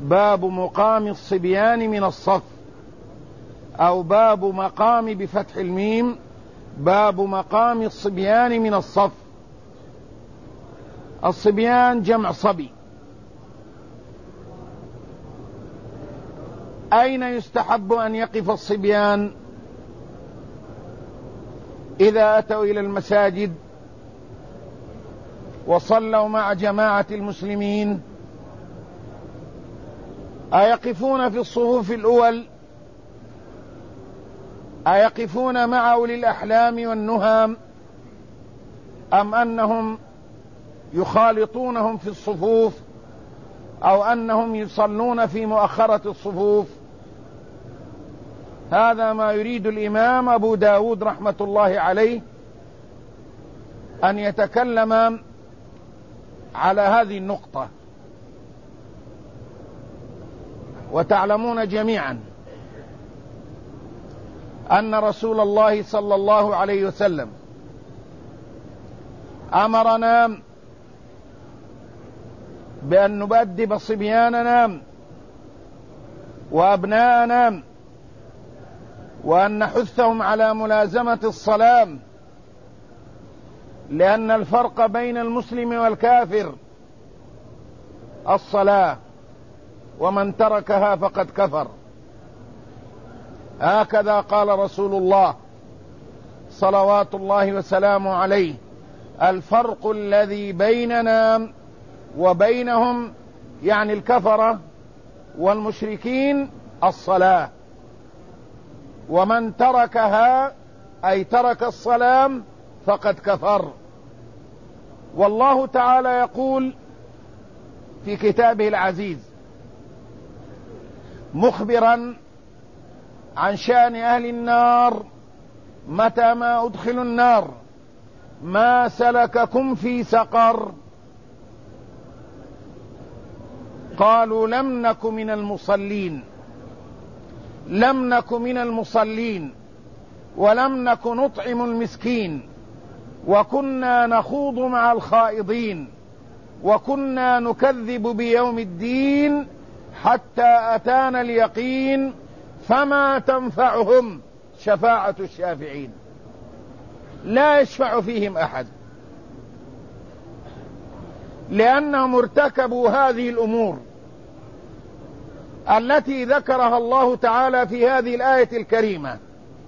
باب مقام الصبيان من الصف، أو باب مقام بفتح الميم، باب مقام الصبيان من الصف. الصبيان جمع صبي. أين يستحب أن يقف الصبيان؟ إذا أتوا إلى المساجد وصلوا مع جماعة المسلمين أيقفون في الصفوف الأول؟ أيقفون مع أولي الأحلام والنهم، أم أنهم يخالطونهم في الصفوف، أو أنهم يصلون في مؤخرة الصفوف؟ هذا ما يريد الإمام أبو داود رحمة الله عليه أن يتكلم على هذه النقطة. وتعلمون جميعا أن رسول الله صلى الله عليه وسلم أمرنا بأن نؤدب صبياننا وأبناءنا، وأن نحثهم على ملازمة الصلاة، لأن الفرق بين المسلم والكافر الصلاة، ومن تركها فقد كفر. هكذا قال رسول الله صلوات الله وسلامه عليه: الفرق الذي بيننا وبينهم، يعني الكفرة والمشركين، الصلاة، ومن تركها أي ترك الصلاة فقد كفر. والله تعالى يقول في كتابه العزيز مخبرا عن شأن أهل النار: متى ما أدخلوا النار ما سلككم في سقر؟ قالوا لم نك من المصلين، لم نك من المصلين، ولم نك نطعم المسكين، وكنا نخوض مع الخائضين، وكنا نكذب بيوم الدين حتى أتانا اليقين، فما تنفعهم شفاعة الشافعين. لا يشفع فيهم أحد، لأنهم ارتكبوا هذه الأمور التي ذكرها الله تعالى في هذه الآية الكريمة.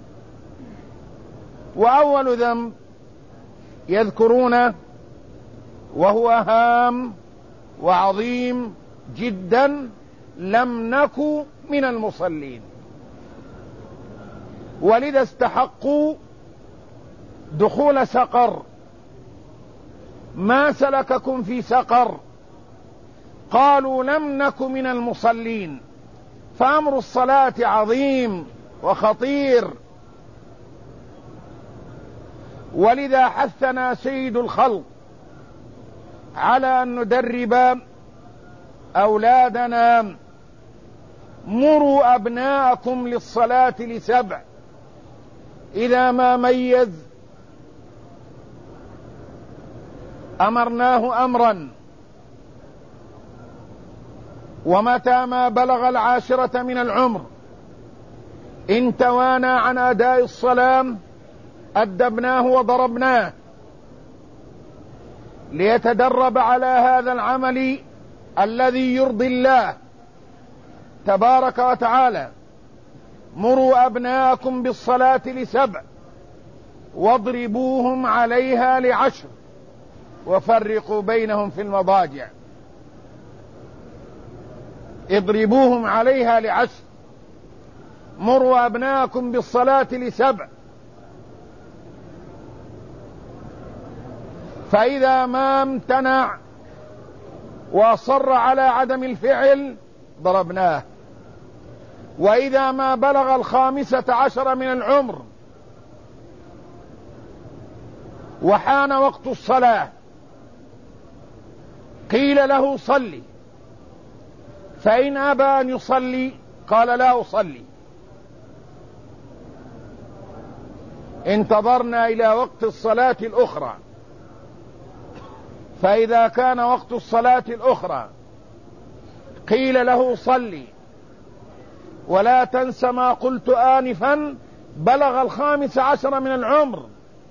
وأول ذنب يذكرونه وهو هام وعظيم جدا: لم نك من المصلين. ولذا استحقوا دخول سقر. ما سلككم في سقر؟ قالوا لم نك من المصلين. فأمر الصلاة عظيم وخطير، ولذا حثنا سيد الخلق على أن ندرب أولادنا: مروا أبناءكم للصلاة ل7، إذا ما ميز أمرناه أمرا، ومتى ما بلغ 10 من العمر إن توانى عن أداء الصلاة أدبناه وضربناه، ليتدرب على هذا العمل الذي يرضي الله تبارك وتعالى. مروا أبناءكم بالصلاة ل7 واضربوهم عليها ل10 وفرقوا بينهم في المضاجع. اضربوهم عليها ل10. مروا أبناءكم بالصلاة ل7، فإذا ما امتنع وأصر على عدم الفعل ضربناه. وإذا ما بلغ 15 من العمر وحان وقت الصلاة قيل له صلي، فإن أبى أن يصلي قال لا أصلي. انتظرنا إلى وقت الصلاة الأخرى، فإذا كان وقت الصلاة الأخرى قيل له صلي ولا تنس ما قلت آنفا، بلغ 15 من العمر،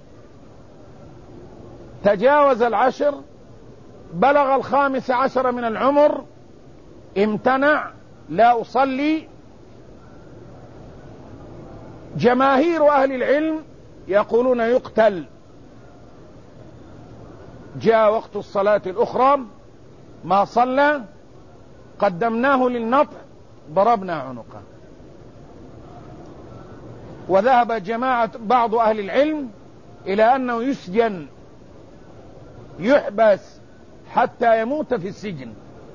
تجاوز 10، بلغ 15 من العمر، امتنع، لا أصلي. جماهير أهل العلم يقولون يقتل. جاء وقت الصلاة الأخرى ما صلى، قدمناه للنطع، ضربنا عنقه. وذهب جماعة بعض أهل العلم إلى أنه يسجن، يحبس حتى يموت في السجن.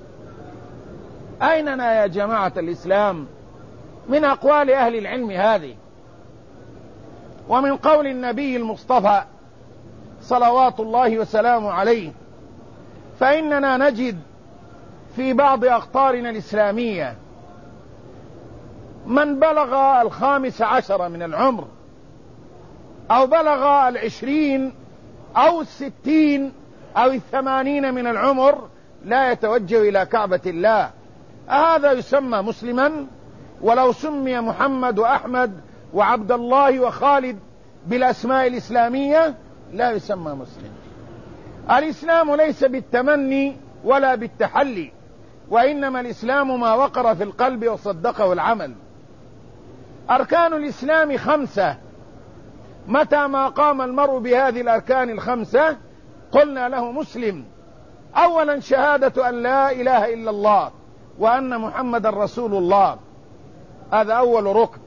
أيننا يا جماعة الإسلام من أقوال أهل العلم هذه ومن قول النبي المصطفى صلوات الله وسلامه عليه؟ فإننا نجد في بعض أقطارنا الإسلامية من بلغ 15 من العمر أو بلغ 20 أو 60 أو 80 من العمر لا يتوجه إلى كعبة الله. هذا يسمى مسلما؟ ولو سمي محمد وأحمد وعبد الله وخالد بالأسماء الإسلامية لا يسمى مسلم. الإسلام ليس بالتمني ولا بالتحلي، وإنما الإسلام ما وقر في القلب وصدقه العمل. أركان الإسلام 5، متى ما قام المرء بهذه الأركان 5 قلنا له مسلم. أولا شهادة أن لا إله إلا الله وأن محمد رسول الله، هذا أول ركن.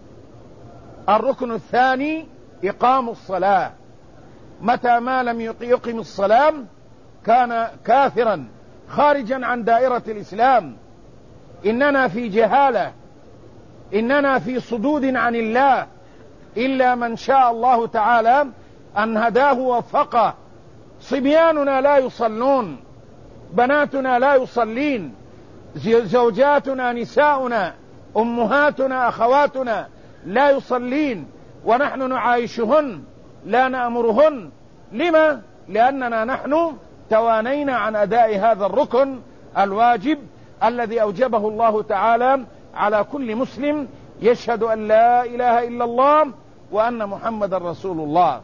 الركن الثاني إقام الصلاة، متى ما لم يقم الصلاة كان كافرا خارجا عن دائرة الإسلام. إننا في جهالة، إننا في صدود عن الله، إلا من شاء الله تعالى أن هداه ووفقه. صبياننا لا يصلون، بناتنا لا يصلين، زوجاتنا نساؤنا أمهاتنا أخواتنا لا يصلين، ونحن نعايشهن لا نأمرهن. لما؟ لأننا نحن توانينا عن أداء هذا الركن الواجب الذي أوجبه الله تعالى على كل مسلم يشهد أن لا إله إلا الله وأن محمد رسول الله.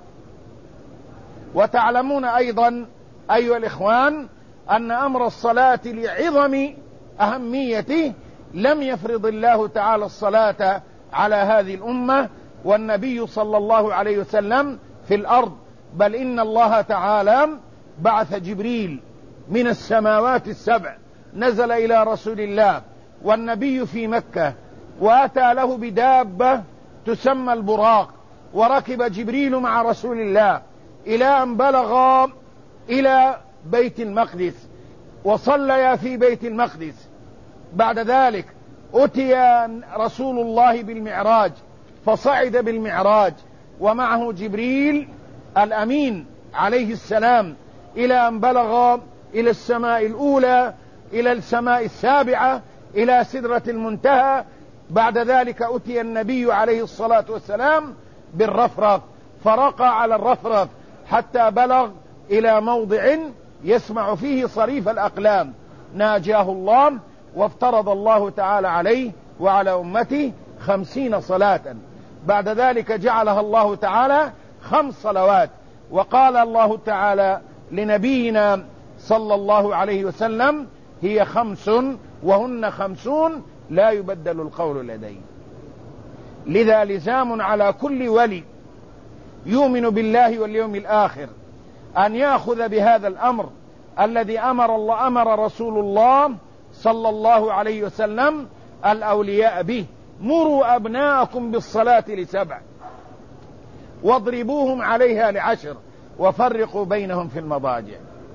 وتعلمون أيضا أيها الإخوان أن أمر الصلاة لعظم أهميته لم يفرض الله تعالى الصلاة على هذه الأمة والنبي صلى الله عليه وسلم في الأرض، بل إن الله تعالى بعث جبريل من السماوات السبع، نزل إلى رسول الله والنبي في مكة، وأتى له بدابة تسمى البراق، وركب جبريل مع رسول الله إلى أن بلغ إلى بيت المقدس وصليا في بيت المقدس. بعد ذلك أتي رسول الله بالمعراج فصعد بالمعراج ومعه جبريل الأمين عليه السلام إلى أن بلغ إلى السماء الأولى، إلى السماء السابعة، إلى سدرة المنتهى. بعد ذلك أتي النبي عليه الصلاة والسلام بالرفرف فرقى على الرفرف حتى بلغ إلى موضع يسمع فيه صريف الأقلام، ناجاه الله وافترض الله تعالى عليه وعلى أمته 50 صلاة. بعد ذلك جعلها الله تعالى 5 صلوات، وقال الله تعالى لنبينا صلى الله عليه وسلم هي 5 وهن 50 لا يبدل القول لدي. لذا لزام على كل ولي يؤمن بالله واليوم الآخر أن يأخذ بهذا الأمر الذي أمر رسول الله صلى الله عليه وسلم الأولياء به: مروا أبناءكم بالصلاة ل7 واضربوهم عليها ل10 وفرقوا بينهم في المضاجع.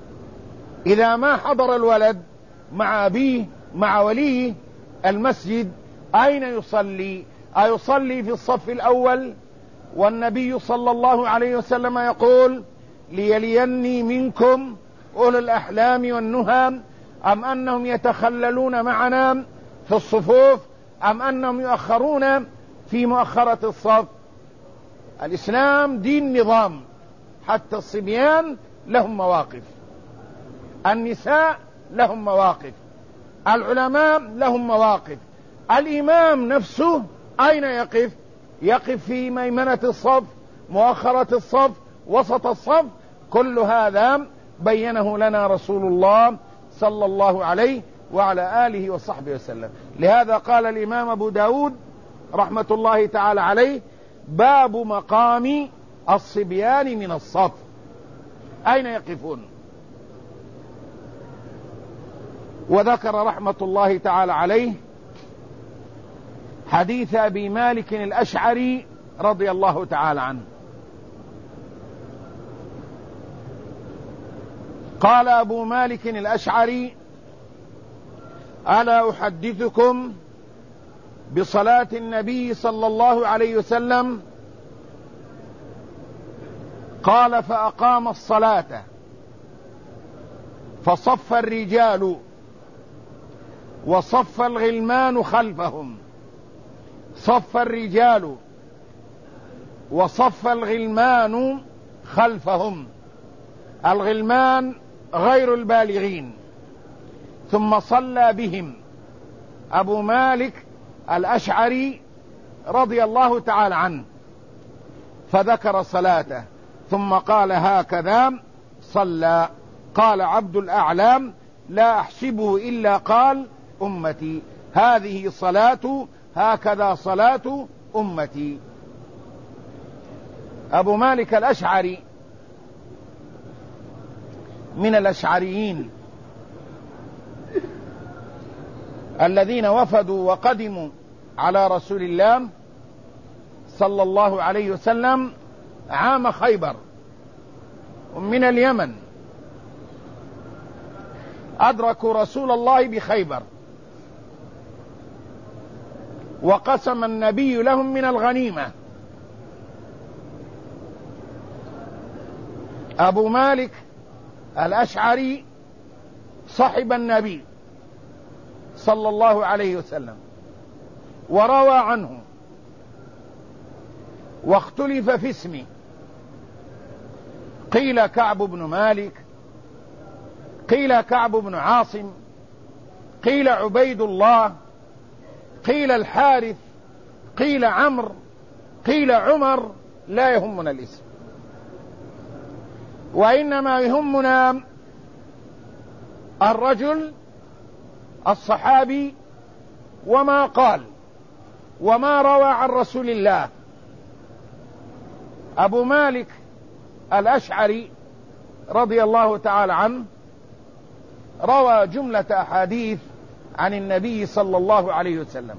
إذا ما حضر الولد مع أبيه مع وليه المسجد أين يصلي؟ أيصلي في الصف الأول؟ والنبي صلى الله عليه وسلم يقول: ليليني منكم أولو الأحلام والنهى، أم أنهم يتخللون معنا في الصفوف، أم أنهم يؤخرون في مؤخرة الصف؟ الإسلام دين نظام، حتى الصبيان لهم مواقف، النساء لهم مواقف، العلماء لهم مواقف. الإمام نفسه أين يقف؟ يقف في ميمنة الصف، مؤخرة الصف، وسط الصف. كل هذا بينه لنا رسول الله صلى الله عليه وعلى آله وصحبه وسلم. لهذا قال الإمام أبو داود رحمة الله تعالى عليه: باب مقام الصبيان من الصف، أين يقفون؟ وذكر رحمة الله تعالى عليه حديث أبي مالك الأشعري رضي الله تعالى عنه، قال أبو مالك الأشعري: ألا أحدثكم بصلاة النبي صلى الله عليه وسلم؟ قال: فأقام الصلاة فصف الرجال وصف الغلمان خلفهم. صف الرجال وصف الغلمان خلفهم، الغلمان غير البالغين. ثم صلى بهم أبو مالك الأشعري رضي الله تعالى عنه، فذكر صلاته ثم قال: هكذا صلى. قال عبد الأعلام: لا أحسبه إلا قال أمتي، هذه صلاة، هكذا صلاة أمتي. أبو مالك الأشعري من الأشعريين الذين وفدوا وقدموا على رسول الله صلى الله عليه وسلم عام خيبر من اليمن، أدركوا رسول الله بخيبر، وقسم النبي لهم من الغنيمة. أبو مالك الأشعري صحب النبي صلى الله عليه وسلم وروى عنه، واختلف في اسمه، قيل كعب بن مالك، قيل كعب بن عاصم، قيل عبيد الله، قيل الحارث، قيل عمرو، قيل عمر. لا يهمنا الاسم، وإنما يهمنا الرجل الصحابي وما قال وما روى عن رسول الله. أبو مالك الأشعري رضي الله تعالى عنه روى جملة أحاديث عن النبي صلى الله عليه وسلم،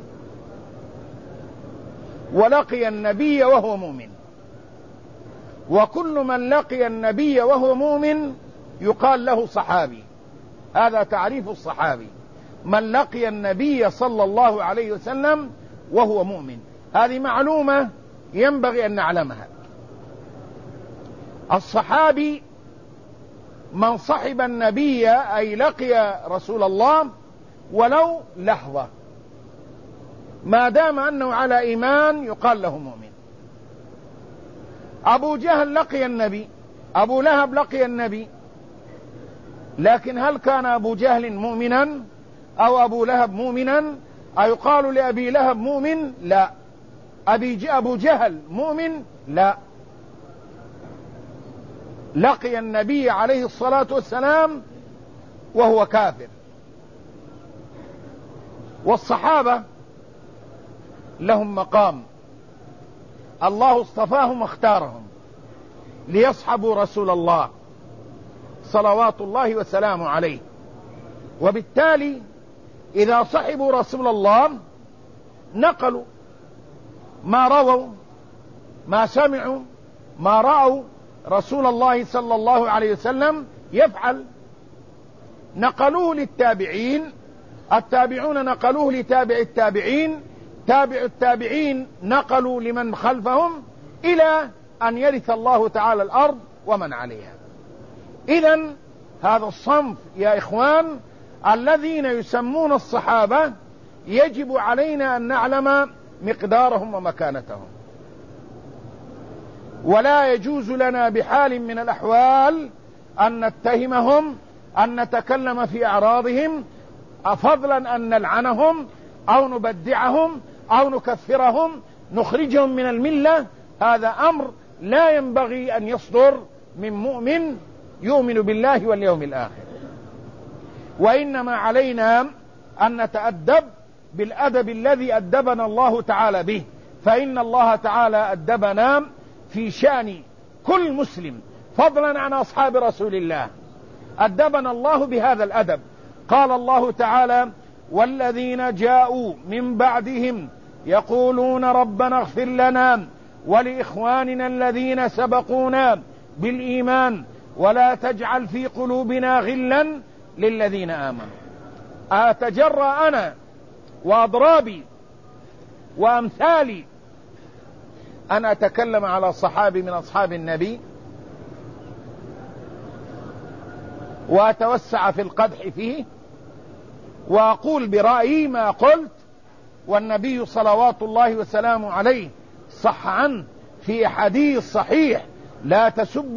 ولقي النبي وهو مؤمن، وكل من لقي النبي وهو مؤمن يقال له صحابي. هذا تعريف الصحابي: من لقي النبي صلى الله عليه وسلم وهو مؤمن. هذه معلومة ينبغي أن نعلمها. الصحابي من صحب النبي، أي لقي رسول الله ولو لحظة، ما دام أنه على إيمان يقال له مؤمن. أبو جهل لقي النبي، أبو لهب لقي النبي، لكن هل كان أبو جهل مؤمنا أو أبو لهب مؤمنا؟ أيقال لأبي لهب مؤمن؟ لا. أبو جهل مؤمن؟ لا. لقي النبي عليه الصلاة والسلام وهو كافر. والصحابة لهم مقام، الله اصطفاهم واختارهم ليصحبوا رسول الله صلوات الله وسلامه عليه، وبالتالي إذا صحبوا رسول الله نقلوا ما رووا، ما سمعوا، ما رأوا رسول الله صلى الله عليه وسلم يفعل، نقلوه للتابعين، التابعون نقلوه لتابع التابعين، تابع التابعين نقلوا لمن خلفهم، إلى أن يرث الله تعالى الأرض ومن عليها. إذن هذا الصنف يا إخوان الذين يسمون الصحابة يجب علينا أن نعلم مقدارهم ومكانتهم، ولا يجوز لنا بحال من الأحوال أن نتهمهم، أن نتكلم في أعراضهم، فضلا أن نلعنهم أو نبدعهم أو نكفرهم نخرجهم من الملة، هذا أمر لا ينبغي أن يصدر من مؤمن يؤمن بالله واليوم الآخر. وإنما علينا أن نتأدب بالأدب الذي أدبنا الله تعالى به، فإن الله تعالى أدبنا في شأن كل مسلم فضلا عن أصحاب رسول الله، أدبنا الله بهذا الأدب. قال الله تعالى: والذين جاءوا من بعدهم يقولون ربنا اغفر لنا ولإخواننا الذين سبقونا بالإيمان ولا تجعل في قلوبنا غلا للذين آمنوا. أتجرأ أنا وأضرابي وأمثالي أن أتكلم على صحابي من أصحاب النبي وأتوسع في القدح فيه وأقول برأيي ما قلت، والنبي صلوات الله وسلامه عليه صح عنه في حديث صحيح: لا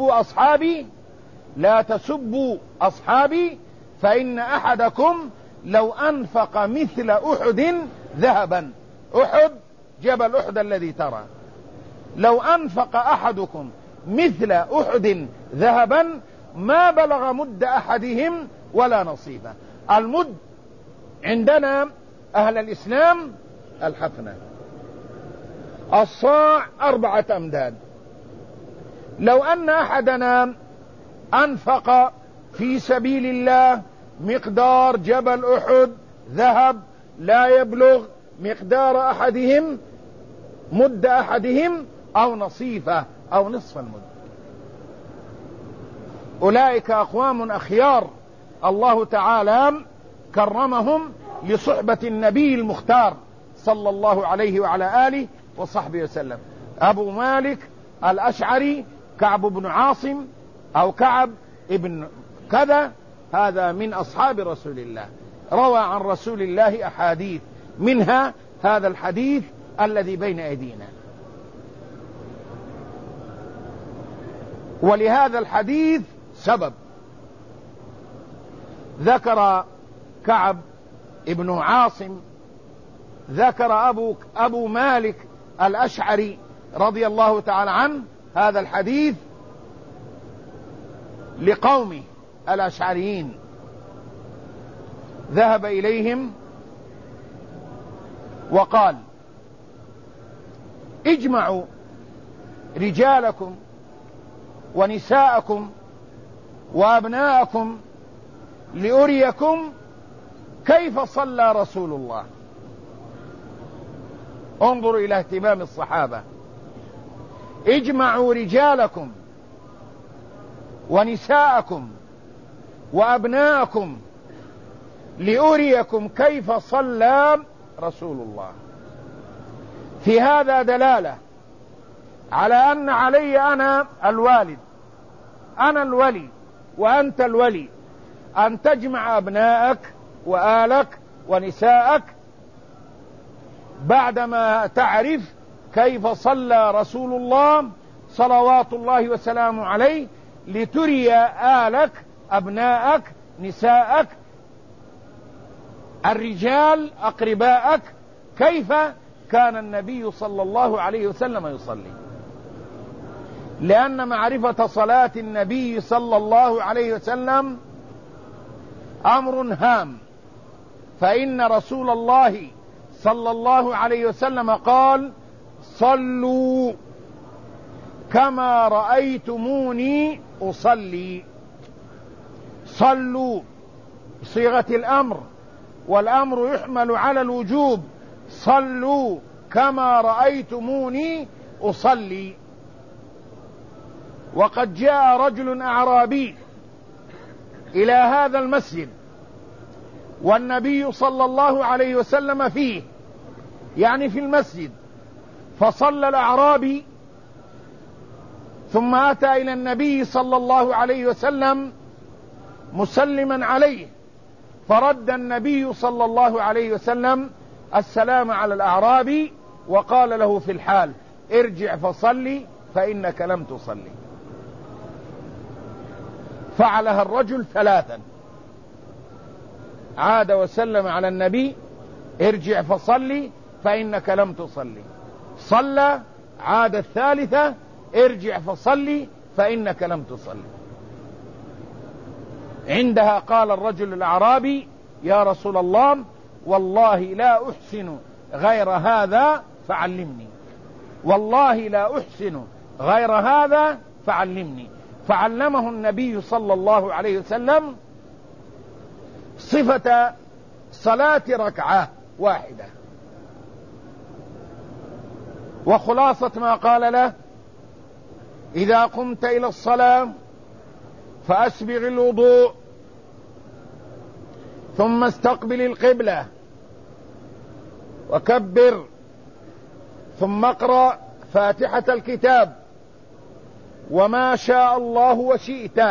تسبوا أصحابي فإن أحدكم لو أنفق مثل أحد ذهبا، أحد جبل أحد الذي ترى، لو أنفق أحدكم مثل أحد ذهبا ما بلغ مد أحدهم ولا نصيبه. المد عندنا أهل الإسلام الحفنة، الصاع 4 أمداد. لو أن أحدنا أنفق في سبيل الله مقدار جبل أحد ذهب لا يبلغ مقدار أحدهم مد أحدهم أو نصيفه أو نصف المد، أولئك أقوام أخيار الله تعالى كرمهم لصحبة النبي المختار صلى الله عليه وعلى آله وصحبه وسلم. أبو مالك الأشعري كعب بن عاصم أو كعب ابن كذا، هذا من أصحاب رسول الله، روى عن رسول الله أحاديث، منها هذا الحديث الذي بين أيدينا. ولهذا الحديث سبب، ذكر كعب ابن عاصم، ذكر أبو مالك الأشعري رضي الله تعالى عنه هذا الحديث لقومه الأشعريين، ذهب إليهم وقال: اجمعوا رجالكم ونساءكم وأبناءكم لأريكم كيف صلى رسول الله. انظروا إلى اهتمام الصحابة، اجمعوا رجالكم ونساءكم وأبناءكم لأريكم كيف صلى رسول الله. في هذا دلالة على أن علي أنا الوالد، أنا الولي وأنت الولي، أن تجمع أبنائك وآلك ونساءك بعدما تعرف كيف صلى رسول الله صلوات الله وسلامه عليه، لتري آلك أبنائك نساءك الرجال أقربائك كيف كان النبي صلى الله عليه وسلم يصلي. لأن معرفة صلاة النبي صلى الله عليه وسلم أمر هام، فإن رسول الله صلى الله عليه وسلم قال: صلوا كما رأيتموني أصلي. صلوا صيغة الأمر، والأمر يحمل على الوجوب، صلوا كما رأيتموني أصلي. وقد جاء رجل أعرابي إلى هذا المسجد والنبي صلى الله عليه وسلم فيه، يعني في المسجد، فصلى الأعرابي ثم أتى إلى النبي صلى الله عليه وسلم مسلما عليه، فرد النبي صلى الله عليه وسلم السلام على الأعرابي وقال له في الحال: ارجع فصلي فإنك لم تصلي. فعلها الرجل 3، عاد وسلم على النبي: ارجع فصلي فإنك لم تصلي. صلى، عاد الثالثة: ارجع فصلي فإنك لم تصلي. عندها قال الرجل الأعرابي: يا رسول الله، والله لا أحسن غير هذا فعلمني، والله لا أحسن غير هذا فعلمني. فعلمه النبي صلى الله عليه وسلم صفة صلاة ركعة واحدة. وخلاصة ما قال له: إذا قمت إلى الصلاة فأسبغ الوضوء، ثم استقبل القبلة وكبر، ثم اقرأ فاتحة الكتاب وما شاء الله وشئت،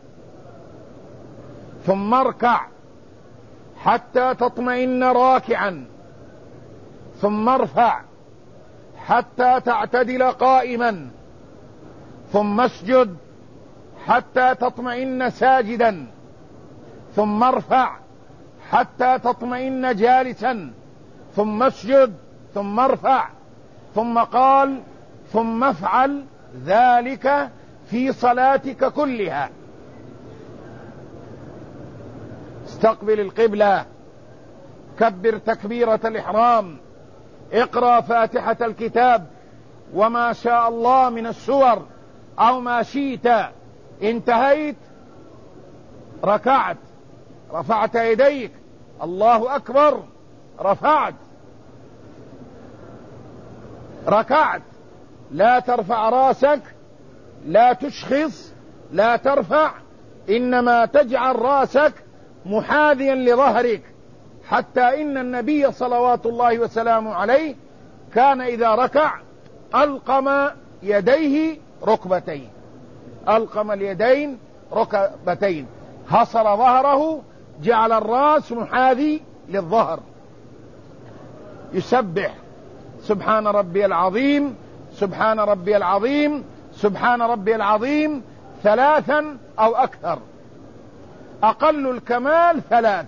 ثم اركع حتى تطمئن راكعا، ثم ارفع حتى تعتدل قائما، ثم اسجد حتى تطمئن ساجدا، ثم ارفع حتى تطمئن جالسا، ثم اسجد، ثم ارفع. ثم قال: ثم افعل ذلك في صلاتك كلها. استقبل القبلة، كبر تكبيرة الإحرام، اقرأ فاتحة الكتاب وما شاء الله من السور أو ما شئت، انتهيت، ركعت، رفعت يديك، الله أكبر، رفعت، ركعت، لا ترفع راسك، لا تشخص، لا ترفع، إنما تجعل راسك محاذيا لظهرك، حتى إن النبي صلوات الله وسلامه عليه كان إذا ركع ألقم يديه ركبتين، ألقم اليدين ركبتين، حصر ظهره، جعل الرأس محاذي للظهر. يسبح: سبحان ربي العظيم، سبحان ربي العظيم، سبحان ربي العظيم 3 أو أكثر، أقل الكمال 3.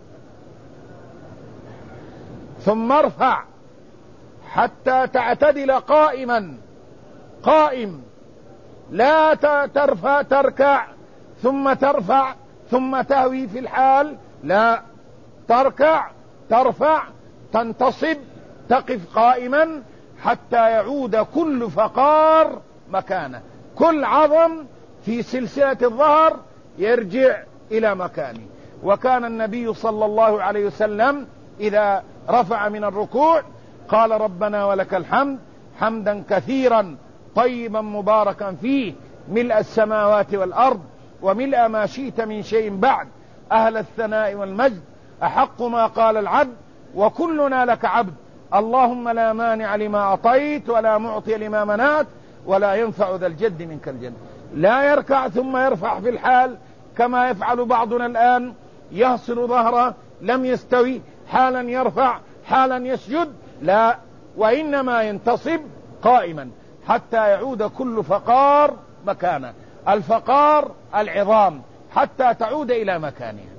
ثم ارفع حتى تعتدل قائما، قائم، لا ترفع تركع ثم ترفع ثم تهوي في الحال، لا، تركع، ترفع، تنتصب، تقف قائما حتى يعود كل فقار مكانه، كل عظم في سلسلة الظهر يرجع إلى مكانه. وكان النبي صلى الله عليه وسلم إذا رفع من الركوع قال: ربنا ولك الحمد حمدا كثيرا طيبا مباركا فيه، ملء السماوات والأرض وملء ما شئت من شيء بعد، أهل الثناء والمجد، أحق ما قال العبد وكلنا لك عبد، اللهم لا مانع لما أعطيت ولا معطي لما منعت ولا ينفع ذا الجد منك الجد. لا يركع ثم يرفع في الحال كما يفعل بعضنا الآن، يهصر ظهره، لم يستوي، حالا يرفع حالا يسجد، لا، وإنما ينتصب قائما حتى يعود كل فقار مكانه، الفقار العظام، حتى تعود إلى مكانها.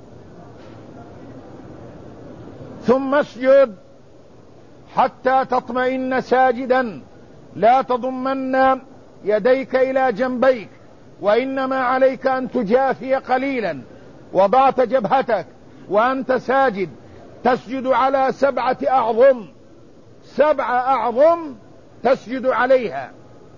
ثم اسجد حتى تطمئن ساجدا، لا تضمن يديك إلى جنبيك، وإنما عليك أن تجافي قليلا، وضعت جبهتك وأنت ساجد، تسجد على 7 أعظم، 7 أعظم تسجد عليها: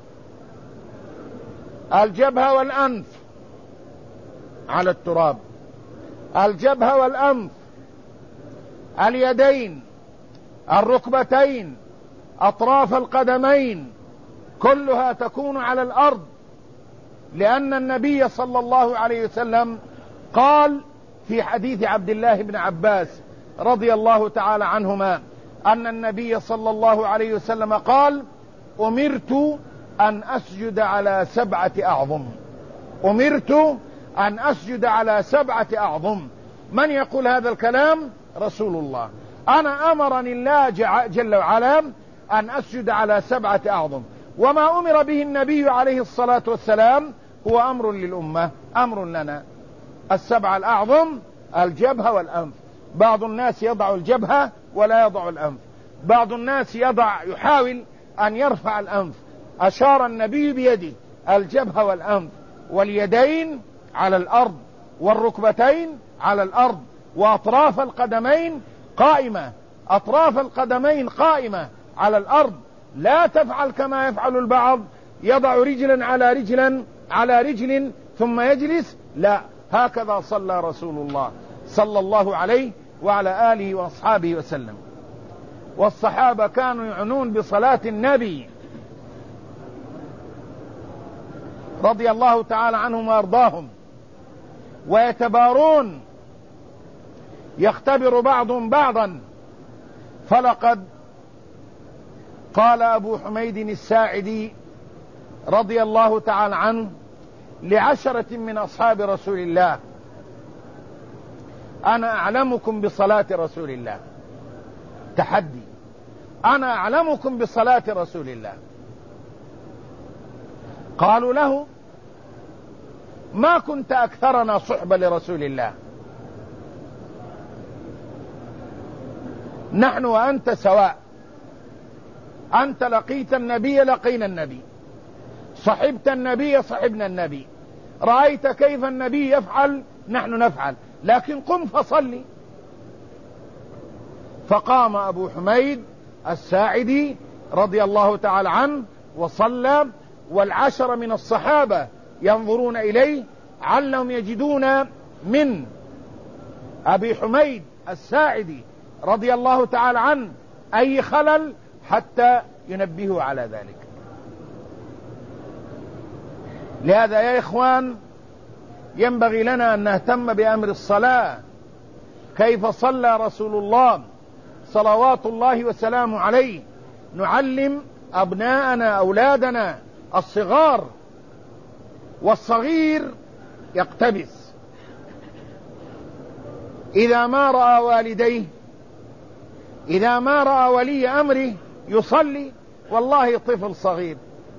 الجبهة والأنف على التراب، الجبهة والأنف، اليدين، الركبتين، أطراف القدمين، كلها تكون على الأرض، لأن النبي صلى الله عليه وسلم قال في حديث عبد الله بن عباس رضي الله تعالى عنهما أن النبي صلى الله عليه وسلم قال: أمرت أن أسجد على 7 أعظم، أمرت أن أسجد على 7 أعظم. من يقول هذا الكلام؟ رسول الله. أنا أمرني الله جل وعلا أن أسجد على 7 أعظم، وما أمر به النبي عليه الصلاة والسلام هو أمر للأمة، أمر لنا. 7 الأعظم: الجبهة والأنف، بعض الناس يضع الجبهة ولا يضع الأنف، بعض الناس يحاول أن يرفع الأنف. أشار النبي بيده الجبهة والأنف، واليدين على الأرض، والركبتين على الأرض، وأطراف القدمين قائمة، أطراف القدمين قائمة على الأرض. لا تفعل كما يفعل البعض، يضع رجلا على رجلا على رجل ثم يجلس. لا، هكذا صلى رسول الله صلى الله عليه وعلى آله وأصحابه وسلم. والصحابة كانوا يعنون بصلاة النبي رضي الله تعالى عنهم وأرضاهم، ويتبارون، يختبر بعضهم بعضا. فلقد قال أبو حميد الساعدي رضي الله تعالى عنه ل10 من أصحاب رسول الله: أنا أعلمكم بصلاة رسول الله. تحدي: أنا أعلمكم بصلاة رسول الله. قالوا له: ما كنت أكثرنا صحبة لرسول الله، نحن وأنت سواء، أنت لقيت النبي لقينا النبي، صحبت النبي صحبنا النبي، رأيت كيف النبي يفعل نحن نفعل، لكن قم فصلي. فقام أبو حميد الساعدي رضي الله تعالى عنه وصلى، وال10 من الصحابة ينظرون إليه علهم يجدون من أبي حميد الساعدي رضي الله تعالى عنه أي خلل حتى ينبهوا على ذلك. لهذا يا إخوان ينبغي لنا أن نهتم بأمر الصلاة، كيف صلى رسول الله صلوات الله وسلامه عليه. نعلم أبناءنا أولادنا الصغار، والصغير يقتبس إذا ما رأى والديه، إذا ما رأى ولي أمره يصلي. والله طفل صغير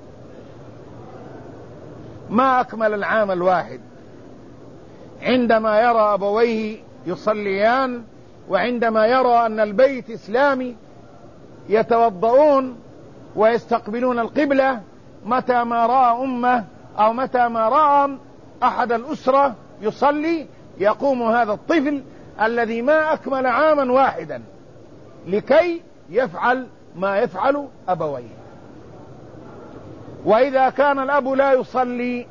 ما أكمل العام الواحد، عندما يرى أبويه يصليان، وعندما يرى أن البيت إسلامي يتوضؤون ويستقبلون القبلة، متى ما رأى أمه أو متى ما رأى أحد الأسرة يصلي، يقوم هذا الطفل الذي ما أكمل عاما واحدا لكي يفعل ما يفعل أبويه. وإذا كان الأب لا يصلي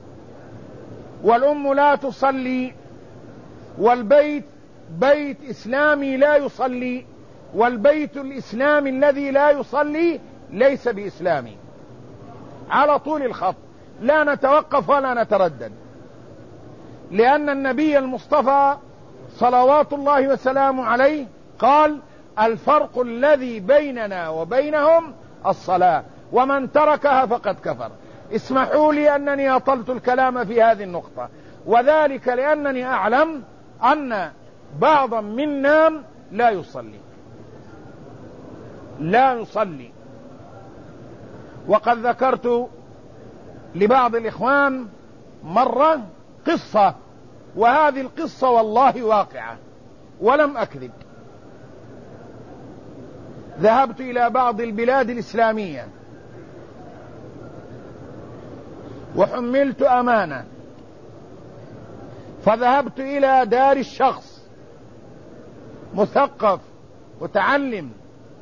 والأم لا تصلي والبيت بيت إسلامي لا يصلي، والبيت الإسلامي الذي لا يصلي ليس بإسلامي، على طول الخط، لا نتوقف ولا نتردد. لأن النبي المصطفى صلوات الله وسلامه عليه قال: الفرق الذي بيننا وبينهم الصلاة، ومن تركها فقد كفر. اسمحوا لي أنني أطلت الكلام في هذه النقطة، وذلك لأنني أعلم أن بعضا منا لا يصلي. وقد ذكرت لبعض الإخوان مرة قصة، وهذه القصة والله واقعة ولم أكذب. ذهبت إلى بعض البلاد الإسلامية وحملت أمانة، فذهبت إلى دار الشخص مثقف متعلم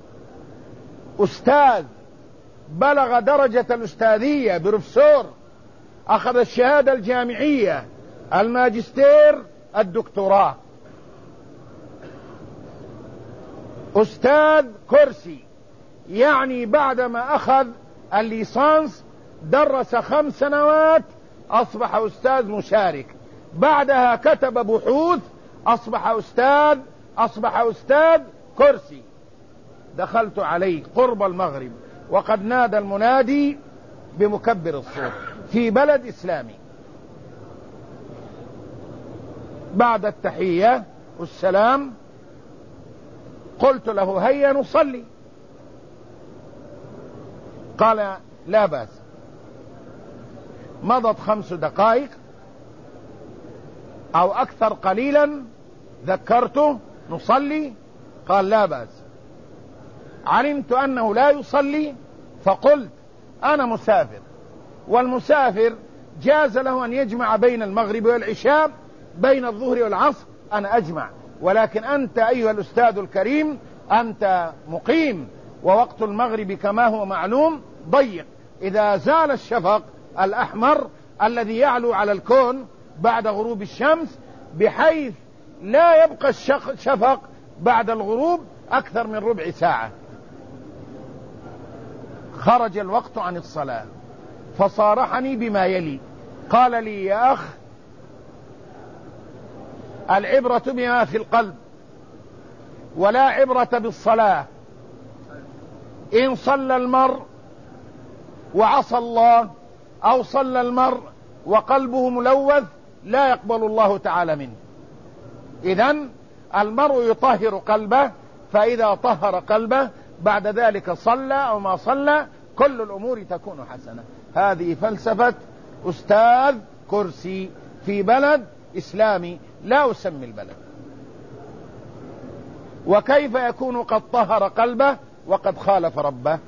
أستاذ، بلغ درجة الأستاذية، بروفيسور، أخذ الشهادة الجامعية، الماجستير، الدكتوراه، أستاذ كرسي، يعني بعدما أخذ الليسانس درس 5 سنوات أصبح أستاذ مشارك، بعدها كتب بحوث أصبح أستاذ كرسي. دخلت عليه قرب المغرب وقد نادى المنادي بمكبر الصوت في بلد إسلامي. بعد التحية والسلام قلت له: هيا نصلي. قال: لا بأس. مضت 5 دقائق أو أكثر قليلا، ذكرته نصلي؟ قال لا بأس. علمت أنه لا يصلي فقلت أنا مسافر، والمسافر جاز له أن يجمع بين المغرب والعشاء، بين الظهر والعصر، أنا أجمع، ولكن أنت أيها الأستاذ الكريم أنت مقيم، ووقت المغرب كما هو معلوم ضيق، إذا زال الشفق الأحمر الذي يعلو على الكون بعد غروب الشمس، بحيث لا يبقى الشفق بعد الغروب أكثر من ربع ساعة، خرج الوقت عن الصلاة. فصارحني بما يلي، قال لي يا أخ العبرة بما في القلب ولا عبرة بالصلاة. إن صلى المرء وعصى الله، أو صلى المرء وقلبه ملوث، لا يقبل الله تعالى منه. إذن المرء يطهر قلبه، فإذا طهر قلبه بعد ذلك صلى أو ما صلى كل الأمور تكون حسنة. هذه فلسفة أستاذ كرسي في بلد إسلامي لا أسمي البلد. وكيف يكون قد طهر قلبه وقد خالف ربه؟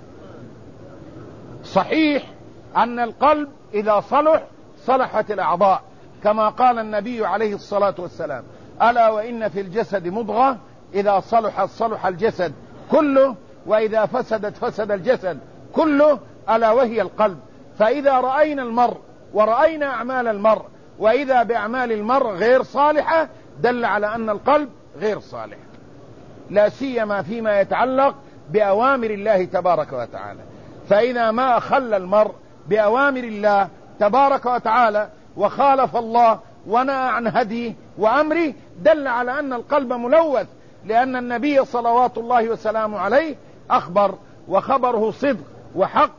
صحيح أن القلب إذا صلح صلحت الأعضاء، كما قال النبي عليه الصلاة والسلام ألا وإن في الجسد مضغة إذا صلحت صلح الجسد كله، وإذا فسدت فسد الجسد كله، ألا وهي القلب. فإذا رأينا المرء ورأينا أعمال المرء وإذا بأعمال المرء غير صالحة دل على أن القلب غير صالح، لا سيما فيما يتعلق بأوامر الله تبارك وتعالى. فإذا ما أخل المرء بأوامر الله تبارك وتعالى وخالف الله ونهى عن هديه وأمره دل على أن القلب ملوث، لأن النبي صلوات الله وسلامه عليه أخبر، وخبره صدق وحق،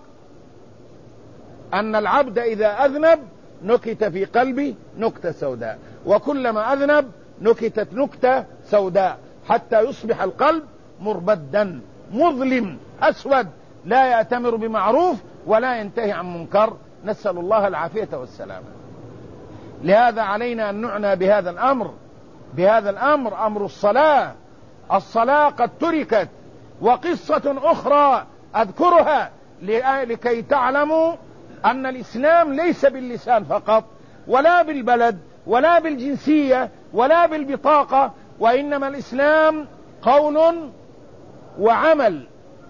أن العبد إذا أذنب نكت في قلبه نكتة سوداء، وكلما أذنب نكتت نكتة سوداء، حتى يصبح القلب مربدا مظلم أسود، لا يأتمر بمعروف ولا ينتهي عن منكر، نسأل الله العافية والسلامة. لهذا علينا أن نعنى بهذا الأمر، أمر الصلاة. الصلاة قد تركت. وقصة أخرى أذكرها لكي تعلموا أن الإسلام ليس باللسان فقط، ولا بالبلد، ولا بالجنسية، ولا بالبطاقة، وإنما الإسلام قول وعمل.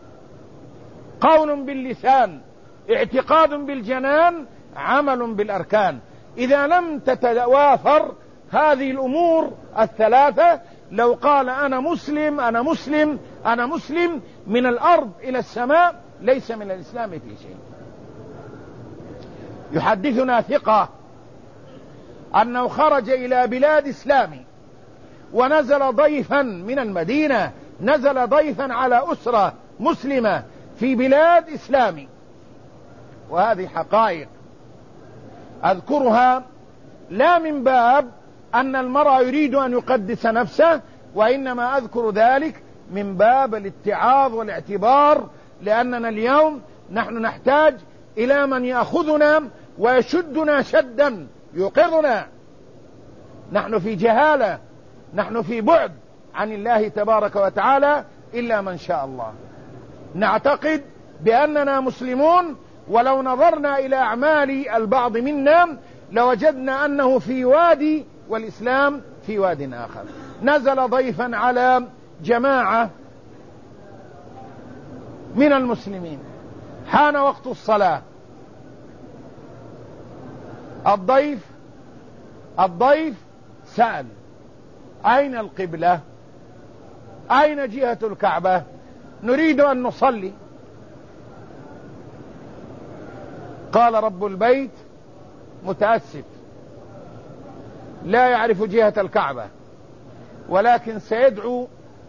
قول باللسان، اعتقاد بالجنان، عمل بالأركان. إذا لم تتوافر هذه الأمور الثلاثة، لو قال أنا مسلم أنا مسلم أنا مسلم من الأرض إلى السماء، ليس من الإسلام في شيء. يحدثنا ثقة أنه خرج إلى بلاد إسلامي ونزل ضيفا من المدينة، نزل ضيفا على أسرة مسلمة في بلاد إسلامي، وهذه حقائق أذكرها لا من باب أن المرء يريد أن يقدس نفسه، وإنما أذكر ذلك من باب الاتعاظ والاعتبار، لأننا اليوم نحن نحتاج إلى من يأخذنا ويشدنا شدا يوقظنا. نحن في جهالة، نحن في بعد عن الله تبارك وتعالى إلا من شاء الله. نعتقد بأننا مسلمون، ولو نظرنا إلى أعمال البعض منا لوجدنا أنه في وادي والإسلام في واد آخر. نزل ضيفا على جماعة من المسلمين، حان وقت الصلاة، الضيف سأل أين القبلة؟ أين جهة الكعبة؟ نريد أن نصلي. قال رب البيت متأسف لا يعرف جهة الكعبة، ولكن سيدعو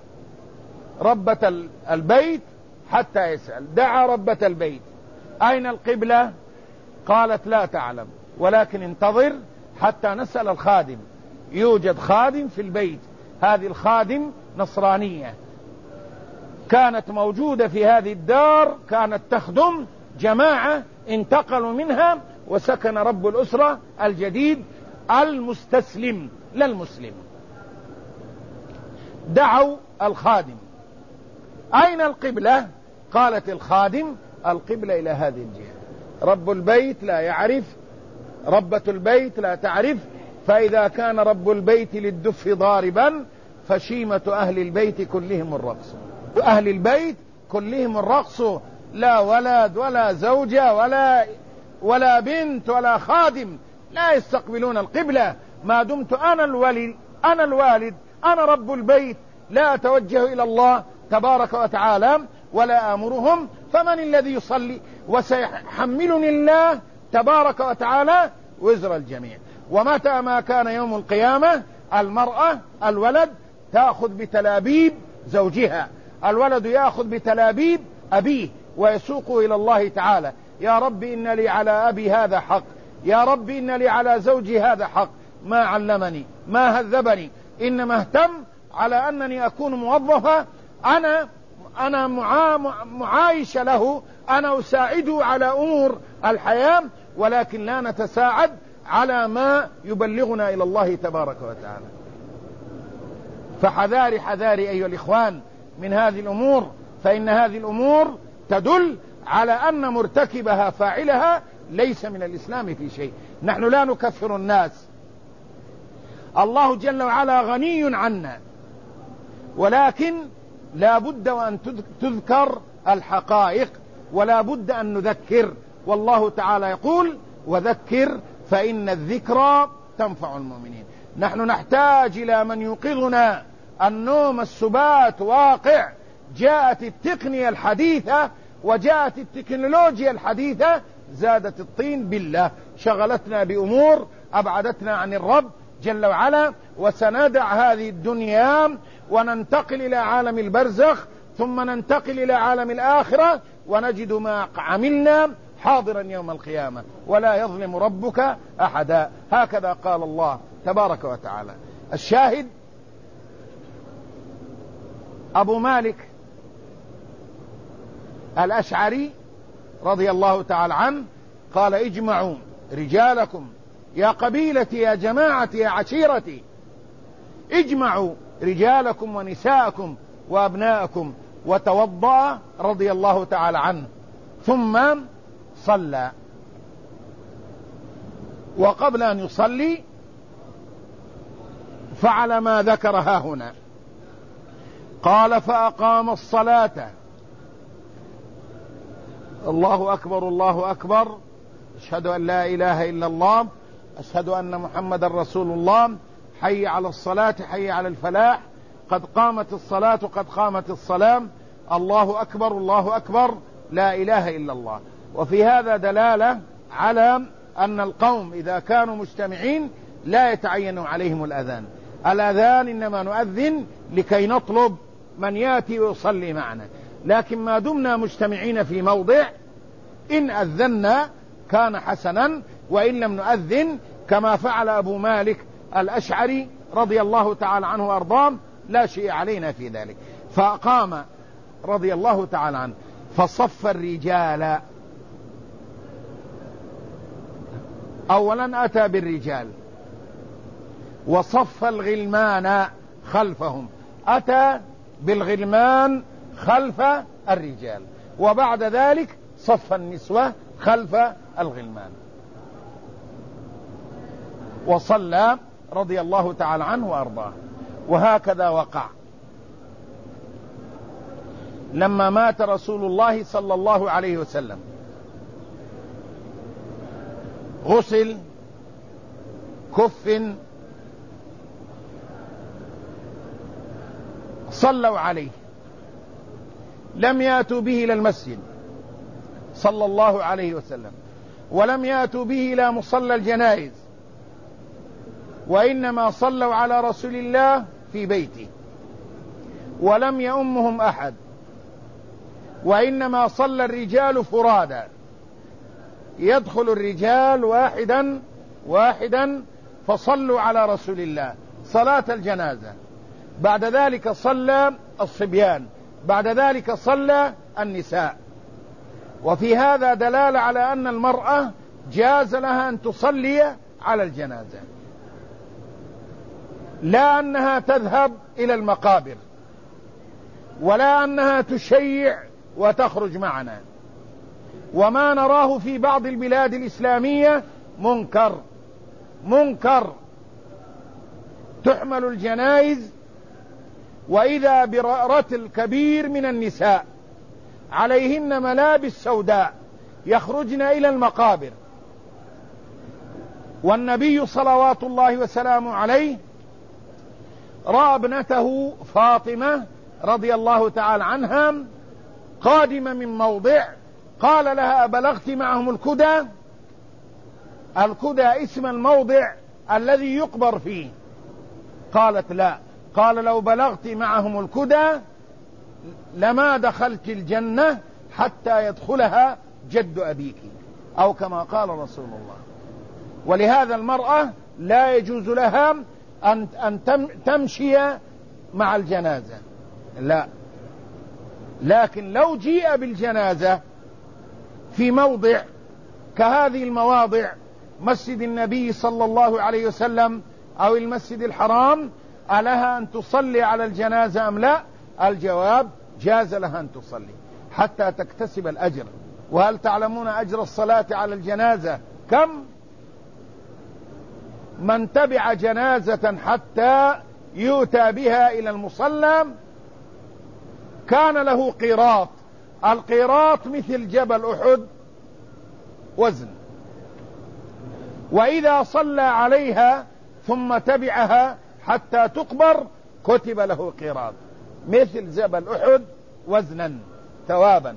ربة البيت حتى يسأل. دعا ربة البيت أين القبلة؟ قالت لا تعلم، ولكن انتظر حتى نسأل الخادم. يوجد خادم في البيت، هذه الخادم نصرانية كانت موجودة في هذه الدار، كانت تخدم جماعة انتقلوا منها وسكن رب الأسرة الجديد المستسلم لا المسلم. دعوا الخادم: أين القبلة؟ قالت الخادم: القبلة إلى هذه الجهة. رب البيت لا يعرف، ربة البيت لا تعرف، فإذا كان رب البيت للدف ضاربا فشيمة أهل البيت كلهم الرقص. أهل البيت كلهم الرقص، لا ولد ولا زوجة ولا بنت ولا خادم لا يستقبلون القبلة. ما دمت أنا الوالد أنا رب البيت لا أتوجه إلى الله تبارك وتعالى ولا آمرهم، فمن الذي يصلي؟ وسيحملني الله تبارك وتعالى وزر الجميع. ومتى ما كان يوم القيامة المرأة الولد تأخذ بتلابيب زوجها، الولد يأخذ بتلابيب أبيه ويسوقه إلى الله تعالى: يا رب إن لي على أبي هذا حق، يا رب إن لي على زوجي هذا حق، ما علمني ما هذبني، إنما اهتم على أنني أكون موظفة، أنا معايشة له، أنا أساعده على أمور الحياة، ولكن لا نتساعد على ما يبلغنا إلى الله تبارك وتعالى. فحذاري حذاري أيها الإخوان من هذه الأمور، فإن هذه الأمور تدل على أن مرتكبها فاعلها ليس من الإسلام في شيء. نحن لا نكفر الناس، الله جل وعلا غني عنا، ولكن لا بد وأن تذكر الحقائق ولا بد أن نذكر. والله تعالى يقول: وذكر فإن الذكرى تنفع المؤمنين. نحن نحتاج إلى من يوقظنا. النوم السبات واقع. جاءت التقنية الحديثة وجاءت التكنولوجيا الحديثة زادت الطين بالله، شغلتنا بأمور أبعدتنا عن الرب جل وعلا. وسندع هذه الدنيا وننتقل إلى عالم البرزخ، ثم ننتقل إلى عالم الآخرة، ونجد ما عملنا حاضرا يوم القيامة، ولا يظلم ربك أحدا. هكذا قال الله تبارك وتعالى. الشاهد: أبو مالك الأشعري رضي الله تعالى عنه قال: اجمعوا رجالكم يا قبيلتي يا جماعتي يا عشيرتي، اجمعوا رجالكم ونساءكم وأبناءكم. وتوضأ رضي الله تعالى عنه ثم صلى. وقبل أن يصلي فعل ما ذكر ها هنا. قال: فأقام الصلاة. الله أكبر الله أكبر، أشهد أن لا إله إلا الله، أشهد أن محمد رسول الله، حي على الصلاة حي على الفلاح، قد قامت الصلاة قد قامت الصلاة، الله أكبر الله أكبر، لا إله إلا الله. وفي هذا دلالة على أن القوم إذا كانوا مجتمعين لا يتعين عليهم الأذان. الأذان إنما نؤذن لكي نطلب من يأتي ويصلي معنا، لكن ما دمنا مجتمعين في موضع إن أذنا كان حسنا، وإن لم نؤذن كما فعل أبو مالك الأشعري رضي الله تعالى عنه وأرضاه لا شيء علينا في ذلك. فقام رضي الله تعالى عنه فصف الرجال. أولا أتى بالرجال وصف الغلمان خلفهم، أتى بالغلمان خلف الرجال، وبعد ذلك صف النسوة خلف الغلمان، وصلى رضي الله تعالى عنه وأرضاه. وهكذا وقع لما مات رسول الله صلى الله عليه وسلم، غسل كفن، صلوا عليه، لم يأتوا به إلى المسجد صلى الله عليه وسلم، ولم يأتوا به إلى مصلى الجنائز، وإنما صلوا على رسول الله في بيته، ولم يؤمهم أحد، وإنما صلى الرجال فرادا، يدخل الرجال واحدا واحدا، فصلوا على رسول الله صلاة الجنازة. بعد ذلك صلى الصبيان، بعد ذلك صلى النساء. وفي هذا دلالة على أن المرأة جاز لها أن تصلي على الجنازة. لا أنها تذهب إلى المقابر، ولا أنها تشيع وتخرج معنا. وما نراه في بعض البلاد الإسلامية منكر. تحمل الجنائز وإذا برتل كبير من النساء عليهن ملابس سوداء يخرجن إلى المقابر. والنبي صلوات الله وسلامه عليه رأى ابنته فاطمة رضي الله تعالى عنها قادمة من موضع، قال لها: أبلغت معهم الكدى؟ الكدى اسم الموضع الذي يقبر فيه. قالت: لا. قال: لو بلغت معهم الكدى لما دخلت الجنة حتى يدخلها جد أبيك، أو كما قال رسول الله. ولهذا المرأة لا يجوز لها أن تمشي مع الجنازة، لا. لكن لو جيء بالجنازة في موضع كهذه المواضع، مسجد النبي صلى الله عليه وسلم أو المسجد الحرام، ألها أن تصلي على الجنازة أم لا؟ الجواب: جاز لها أن تصلي حتى تكتسب الأجر. وهل تعلمون أجر الصلاة على الجنازة كم؟ من تبع جنازة حتى يؤتى بها إلى المصلى كان له قيراط. القيراط مثل جبل أحد وزن. وإذا صلى عليها ثم تبعها حتى تقبر كتب له قيراط مثل جبل أحد وزنا ثوابا.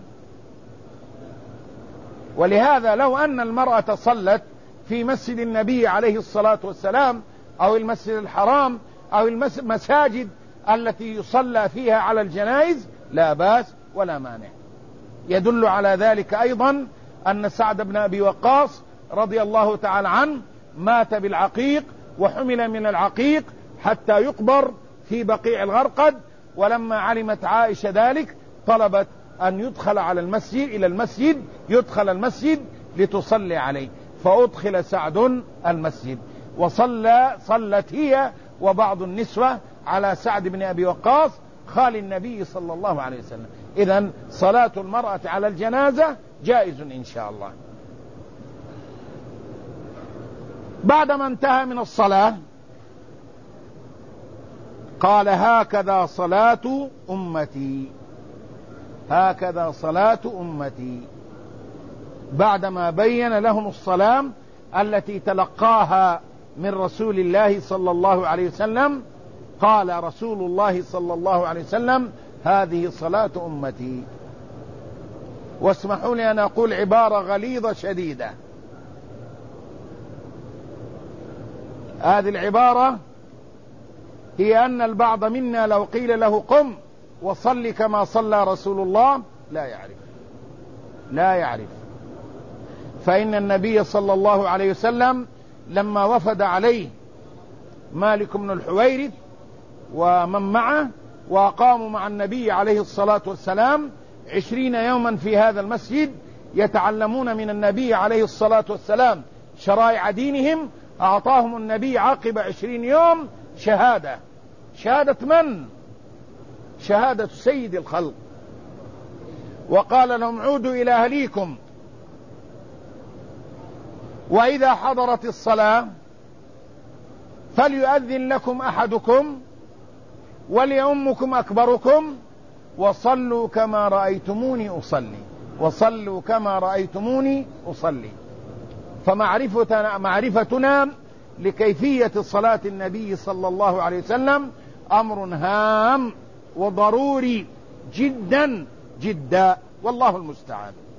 ولهذا لو أن المرأة صلت في مسجد النبي عليه الصلاة والسلام أو المسجد الحرام أو المساجد التي يصلى فيها على الجنائز لا بأس ولا مانع. يدل على ذلك أيضا أن سعد بن أبي وقاص رضي الله تعالى عنه مات بالعقيق وحمل من العقيق حتى يقبر في بقيع الغرقد، ولما علمت عائشة ذلك طلبت أن يدخل على المسجد إلى المسجد يدخل المسجد لتصلي عليه، فأدخل سعد المسجد صلت هي وبعض النسوة على سعد بن أبي وقاص خال النبي صلى الله عليه وسلم. إذن صلاة المرأة على الجنازة جائز إن شاء الله. بعدما انتهى من الصلاة قال: هكذا صلاة أمتي، هكذا صلاة أمتي. بعدما بين لهم الصلاة التي تلقاها من رسول الله صلى الله عليه وسلم قال رسول الله صلى الله عليه وسلم: هذه صلاة أمتي. واسمحوا لي أن أقول عبارة غليظة شديدة. هذه العبارة هي أن البعض منا لو قيل له: قم وصل كما صلى رسول الله، لا يعرف. فإن النبي صلى الله عليه وسلم لما وفد عليه مالك بن الحويرث ومن معه وقاموا مع النبي عليه الصلاة والسلام 20 يوما في هذا المسجد يتعلمون من النبي عليه الصلاة والسلام شرائع دينهم، أعطاهم النبي عقب 20 يوم شهادة من؟ شهادة سيد الخلق. وقال لهم: عودوا إلى أهليكم، وإذا حضرت الصلاة فليؤذن لكم أحدكم وليؤمكم أكبركم وصلوا كما رأيتموني أصلي. فمعرفتنا لكيفية صلاة النبي صلى الله عليه وسلم أمر هام وضروري جدا جدا، والله المستعان.